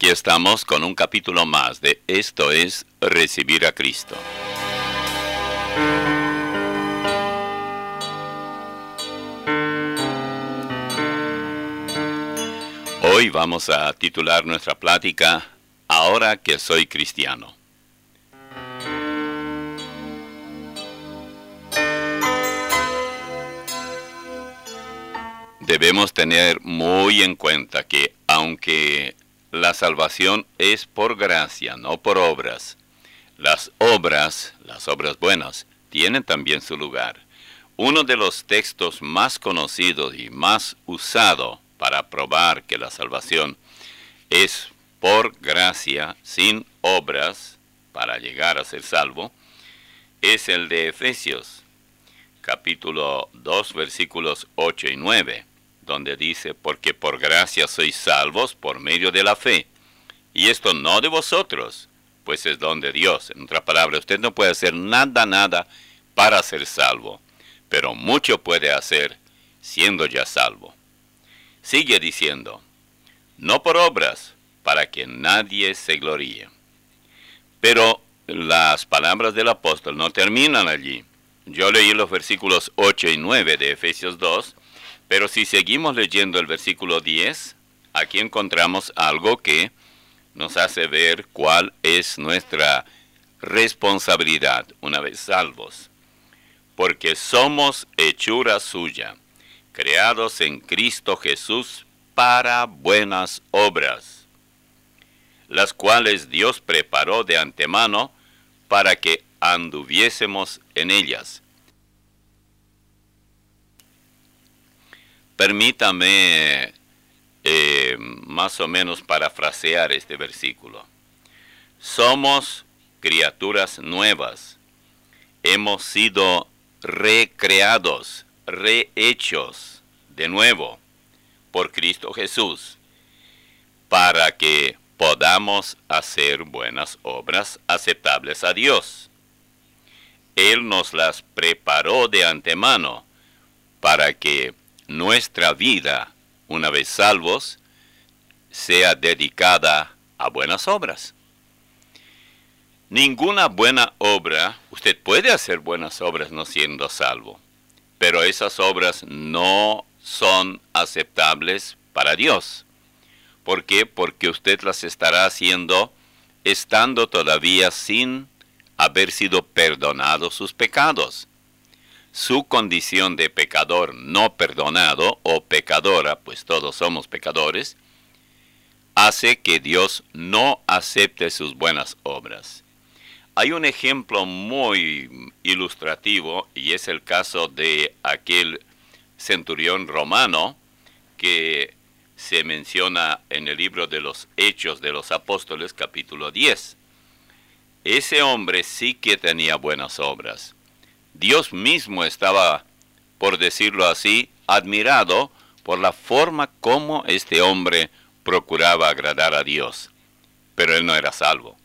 Aquí estamos con un capítulo más de Esto es Recibir a Cristo. Hoy vamos a titular nuestra plática, Ahora que soy cristiano. Debemos tener muy en cuenta que aunque la salvación es por gracia, no por obras, las obras buenas, tienen también su lugar. Uno de los textos más conocidos y más usado para probar que la salvación es por gracia, sin obras, para llegar a ser salvo, es el de Efesios, capítulo 2, versículos 8 y 9, donde dice, porque por gracia sois salvos por medio de la fe, y esto no de vosotros, pues es don de Dios. En otras palabras, usted no puede hacer nada para ser salvo, pero mucho puede hacer siendo ya salvo. Sigue diciendo, no por obras, para que nadie se gloríe. Pero las palabras del apóstol no terminan allí. Yo leí los versículos 8 y 9 de Efesios 2, pero si seguimos leyendo el versículo 10, aquí encontramos algo que nos hace ver cuál es nuestra responsabilidad una vez salvos. Porque somos hechura suya, creados en Cristo Jesús para buenas obras, las cuales Dios preparó de antemano para que anduviésemos en ellas. Permítame más o menos parafrasear este versículo. Somos criaturas nuevas. Hemos sido recreados, rehechos de nuevo por Cristo Jesús, para que podamos hacer buenas obras aceptables a Dios. Él nos las preparó de antemano para que nuestra vida, una vez salvos, sea dedicada a buenas obras. Ninguna buena obra, usted puede hacer buenas obras no siendo salvo, pero esas obras no son aceptables para Dios. ¿Por qué? Porque usted las estará haciendo estando todavía sin haber sido perdonados sus pecados. Su condición de pecador no perdonado o pecadora, pues todos somos pecadores, hace que Dios no acepte sus buenas obras. Hay un ejemplo muy ilustrativo y es el caso de aquel centurión romano que se menciona en el libro de los Hechos de los Apóstoles, capítulo 10. Ese hombre sí que tenía buenas obras. Dios mismo estaba, por decirlo así, admirado por la forma como este hombre procuraba agradar a Dios. Pero él no era salvo.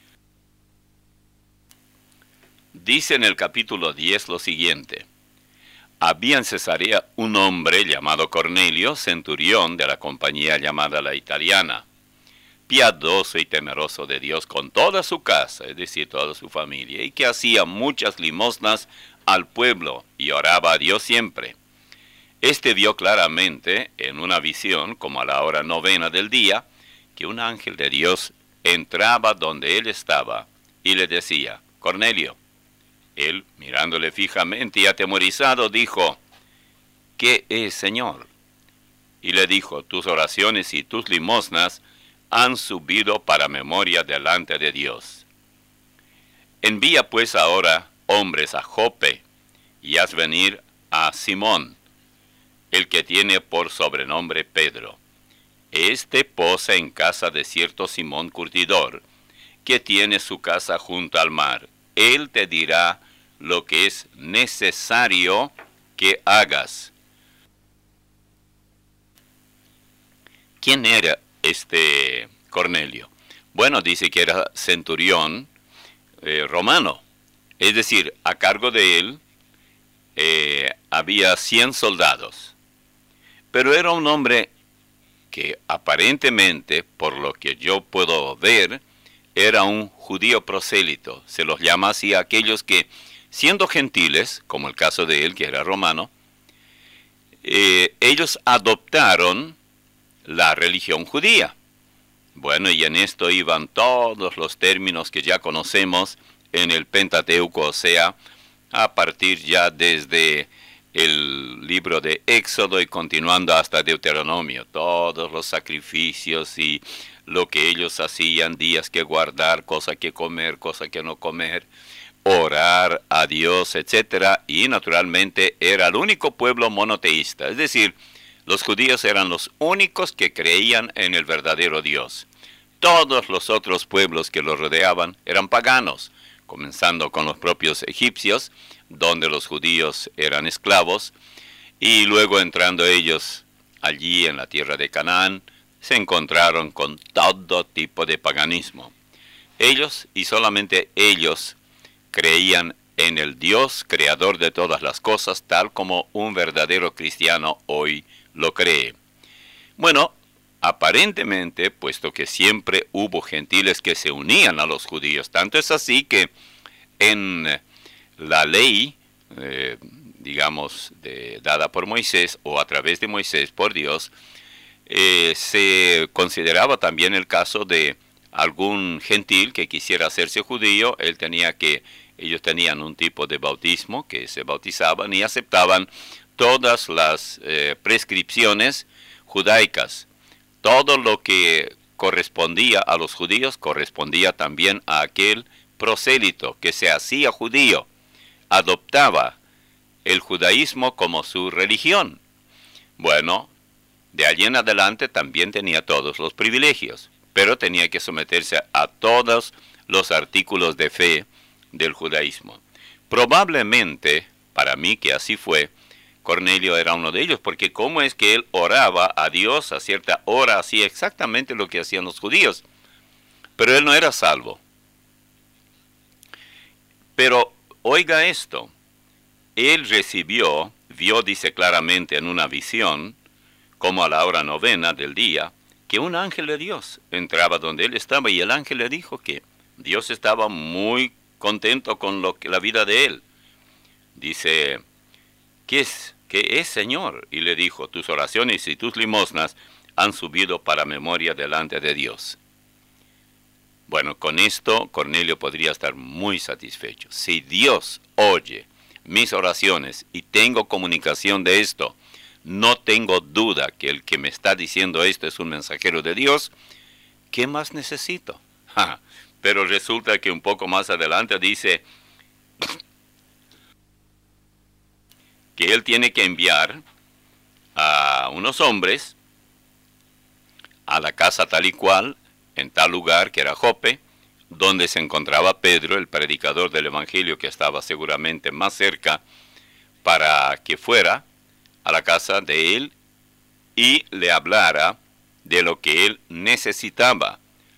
Dice en el capítulo 10 lo siguiente. Había en Cesarea un hombre llamado Cornelio, centurión de la compañía llamada la Italiana, piadoso y temeroso de Dios con toda su casa, es decir, toda su familia, y que hacía muchas limosnas al pueblo y oraba a Dios siempre. Este vio claramente en una visión, como a la hora 9 del día, que un ángel de Dios entraba donde él estaba y le decía, Cornelio. Él, mirándole fijamente y atemorizado, dijo, ¿qué es, Señor? Y le dijo, tus oraciones y tus limosnas han subido para memoria delante de Dios. Envía pues ahora hombres a Jope, y haz venir a Simón, el que tiene por sobrenombre Pedro. Este posa en casa de cierto Simón curtidor, que tiene su casa junto al mar. Él te dirá lo que es necesario que hagas. ¿Quién era este Cornelio? Bueno, dice que era centurión romano. Es decir, a cargo de él había 100 soldados. Pero era un hombre que aparentemente, por lo que yo puedo ver, era un judío prosélito. Se los llama así a aquellos que, siendo gentiles, como el caso de él, que era romano, ellos adoptaron la religión judía. Bueno, y en esto iban todos los términos que ya conocemos en el Pentateuco, o sea, a partir ya desde el libro de Éxodo y continuando hasta Deuteronomio, todos los sacrificios y lo que ellos hacían, días que guardar, cosa que comer, cosa que no comer, orar a Dios, etcétera, y naturalmente era el único pueblo monoteísta, es decir, los judíos eran los únicos que creían en el verdadero Dios. Todos los otros pueblos que los rodeaban eran paganos, comenzando con los propios egipcios, donde los judíos eran esclavos, y luego entrando ellos allí en la tierra de Canaán, se encontraron con todo tipo de paganismo. Ellos, y solamente ellos, creían en el Dios creador de todas las cosas, tal como un verdadero cristiano hoy lo cree. Bueno, aparentemente, puesto que siempre hubo gentiles que se unían a los judíos, tanto es así que en la ley, digamos, dada por Moisés, o a través de Moisés por Dios, se consideraba también el caso de algún gentil que quisiera hacerse judío. Ellos tenían un tipo de bautismo que se bautizaban y aceptaban todas las prescripciones judaicas. Todo lo que correspondía a los judíos correspondía también a aquel prosélito que se hacía judío, adoptaba el judaísmo como su religión. Bueno, de allí en adelante también tenía todos los privilegios, pero tenía que someterse a todos los artículos de fe del judaísmo. Probablemente, para mí que así fue, Cornelio era uno de ellos, porque cómo es que él oraba a Dios a cierta hora, hacía exactamente lo que hacían los judíos, pero él no era salvo. Pero oiga esto, él vio, dice claramente en una visión, como a la hora 9 del día, que un ángel de Dios entraba donde él estaba, y el ángel le dijo que Dios estaba muy contento con la vida de él. Dice, ¿qué es, Señor? Y le dijo, tus oraciones y tus limosnas han subido para memoria delante de Dios. Bueno, con esto Cornelio podría estar muy satisfecho. Si Dios oye mis oraciones y tengo comunicación de esto, no tengo duda que el que me está diciendo esto es un mensajero de Dios, ¿qué más necesito? Pero resulta que un poco más adelante dice que él tiene que enviar a unos hombres a la casa tal y cual, en tal lugar que era Jope, donde se encontraba Pedro, el predicador del Evangelio, que estaba seguramente más cerca, para que fuera a la casa de él y le hablara de lo que él necesitaba.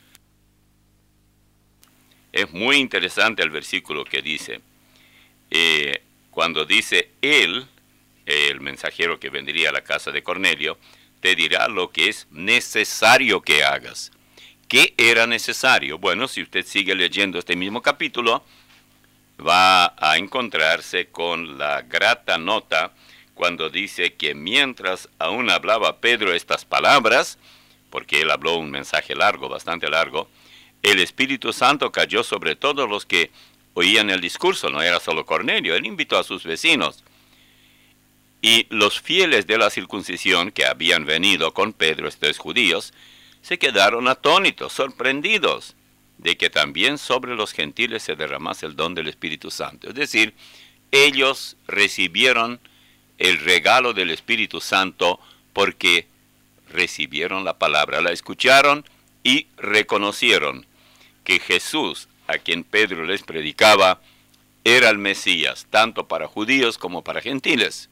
Es muy interesante el versículo que dice, cuando dice él, el mensajero que vendría a la casa de Cornelio, te dirá lo que es necesario que hagas. ¿Qué era necesario? Bueno, si usted sigue leyendo este mismo capítulo, va a encontrarse con la grata nota cuando dice que mientras aún hablaba Pedro estas palabras, porque él habló un mensaje largo, bastante largo, el Espíritu Santo cayó sobre todos los que oían el discurso. No era solo Cornelio, él invitó a sus vecinos. Y los fieles de la circuncisión que habían venido con Pedro, estos judíos, se quedaron atónitos, sorprendidos, de que también sobre los gentiles se derramase el don del Espíritu Santo. Es decir, ellos recibieron el regalo del Espíritu Santo porque recibieron la palabra, la escucharon y reconocieron que Jesús, a quien Pedro les predicaba, era el Mesías, tanto para judíos como para gentiles.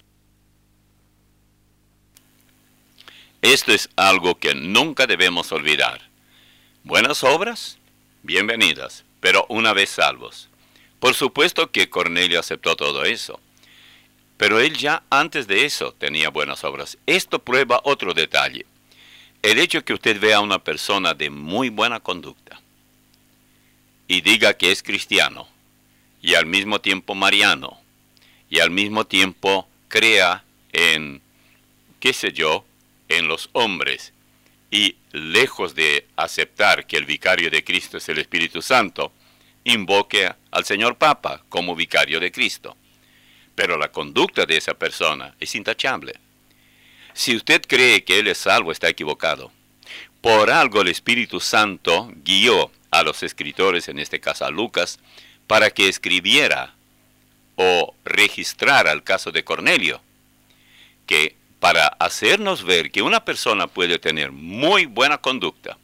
Esto es algo que nunca debemos olvidar. Buenas obras, bienvenidas, pero una vez salvos. Por supuesto que Cornelio aceptó todo eso, pero él ya antes de eso tenía buenas obras. Esto prueba otro detalle. El hecho que usted vea a una persona de muy buena conducta y diga que es cristiano y al mismo tiempo mariano y al mismo tiempo crea en, qué sé yo, en los hombres y lejos de aceptar que el vicario de Cristo es el Espíritu Santo, invoque al Señor Papa como vicario de Cristo. Pero la conducta de esa persona es intachable. Si usted cree que él es salvo, está equivocado. Por algo el Espíritu Santo guió a los escritores, en este caso a Lucas, para que escribiera o registrara el caso de Cornelio, que para hacernos ver que una persona puede tener muy buena conducta,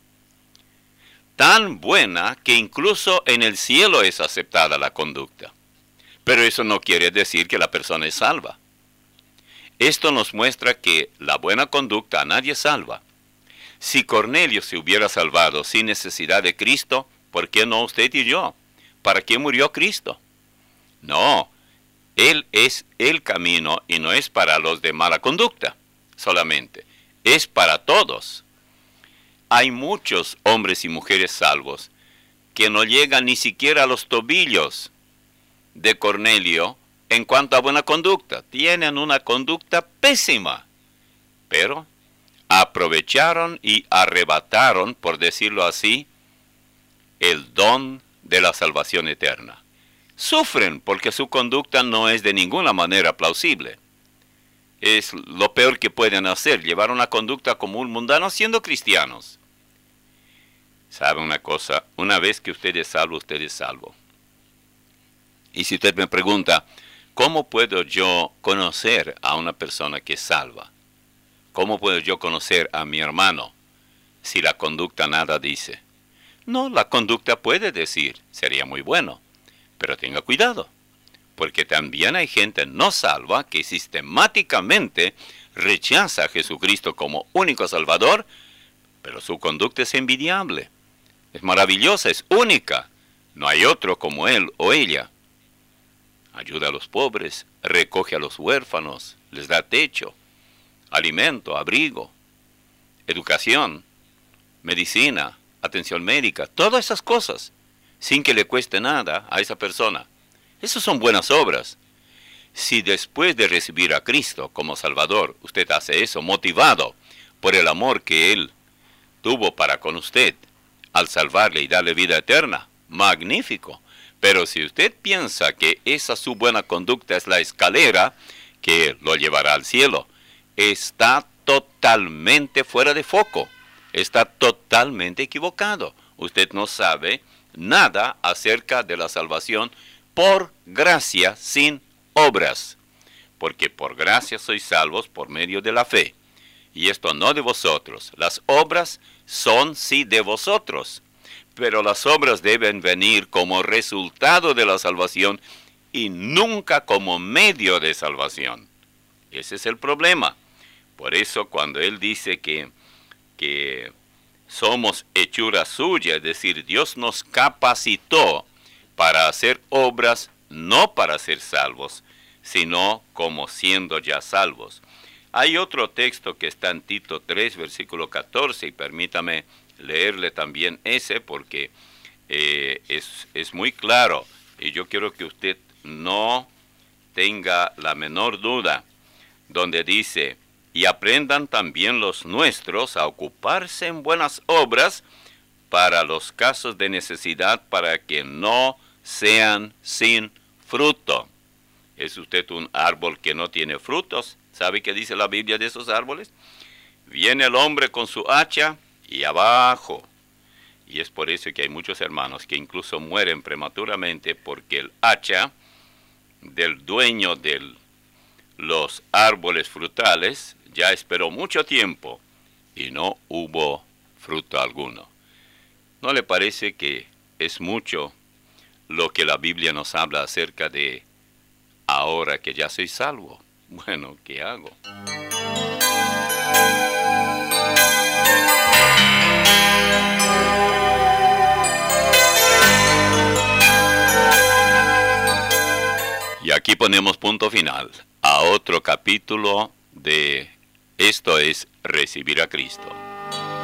tan buena que incluso en el cielo es aceptada la conducta. Pero eso no quiere decir que la persona es salva. Esto nos muestra que la buena conducta a nadie salva. Si Cornelio se hubiera salvado sin necesidad de Cristo, ¿por qué no usted y yo? ¿Para qué murió Cristo? No, Él es el camino y no es para los de mala conducta solamente, es para todos. Hay muchos hombres y mujeres salvos que no llegan ni siquiera a los tobillos de Cornelio en cuanto a buena conducta. Tienen una conducta pésima, pero aprovecharon y arrebataron, por decirlo así, el don de la salvación eterna. Sufren porque su conducta no es de ninguna manera plausible. Es lo peor que pueden hacer, llevar una conducta como un mundano siendo cristianos. ¿Sabe una cosa? Una vez que usted es salvo, usted es salvo. Y si usted me pregunta, ¿cómo puedo yo conocer a una persona que es salva? ¿Cómo puedo yo conocer a mi hermano si la conducta nada dice? No, la conducta puede decir, sería muy bueno, pero tenga cuidado, porque también hay gente no salva que sistemáticamente rechaza a Jesucristo como único Salvador, pero su conducta es envidiable, es maravillosa, es única, no hay otro como él o ella. Ayuda a los pobres, recoge a los huérfanos, les da techo, alimento, abrigo, educación, medicina, atención médica, todas esas cosas, sin que le cueste nada a esa persona. Esas son buenas obras. Si después de recibir a Cristo como Salvador, usted hace eso motivado por el amor que Él tuvo para con usted, al salvarle y darle vida eterna, magnífico. Pero si usted piensa que esa su buena conducta es la escalera que lo llevará al cielo, está totalmente fuera de foco, está totalmente equivocado. Usted no sabe nada acerca de la salvación por gracia sin obras, porque por gracia sois salvos por medio de la fe, y esto no de vosotros. Las obras son sí de vosotros, pero las obras deben venir como resultado de la salvación y nunca como medio de salvación. Ese es el problema. Por eso cuando él dice que somos hechura suya, es decir, Dios nos capacitó para hacer obras, no para ser salvos, sino como siendo ya salvos. Hay otro texto que está en Tito 3, versículo 14, y permítame leerle también ese porque es muy claro, y yo quiero que usted no tenga la menor duda, donde dice: y aprendan también los nuestros a ocuparse en buenas obras para los casos de necesidad, para que no sean sin fruto. ¿Es usted un árbol que no tiene frutos? ¿Sabe qué dice la Biblia de esos árboles? Viene el hombre con su hacha y abajo. Y es por eso que hay muchos hermanos que incluso mueren prematuramente, porque el hacha del dueño de los árboles frutales ya esperó mucho tiempo y no hubo fruto alguno. ¿No le parece que es mucho lo que la Biblia nos habla acerca de ahora que ya soy salvo? Bueno, ¿qué hago? Y aquí ponemos punto final a otro capítulo de Esto es Recibir a Cristo.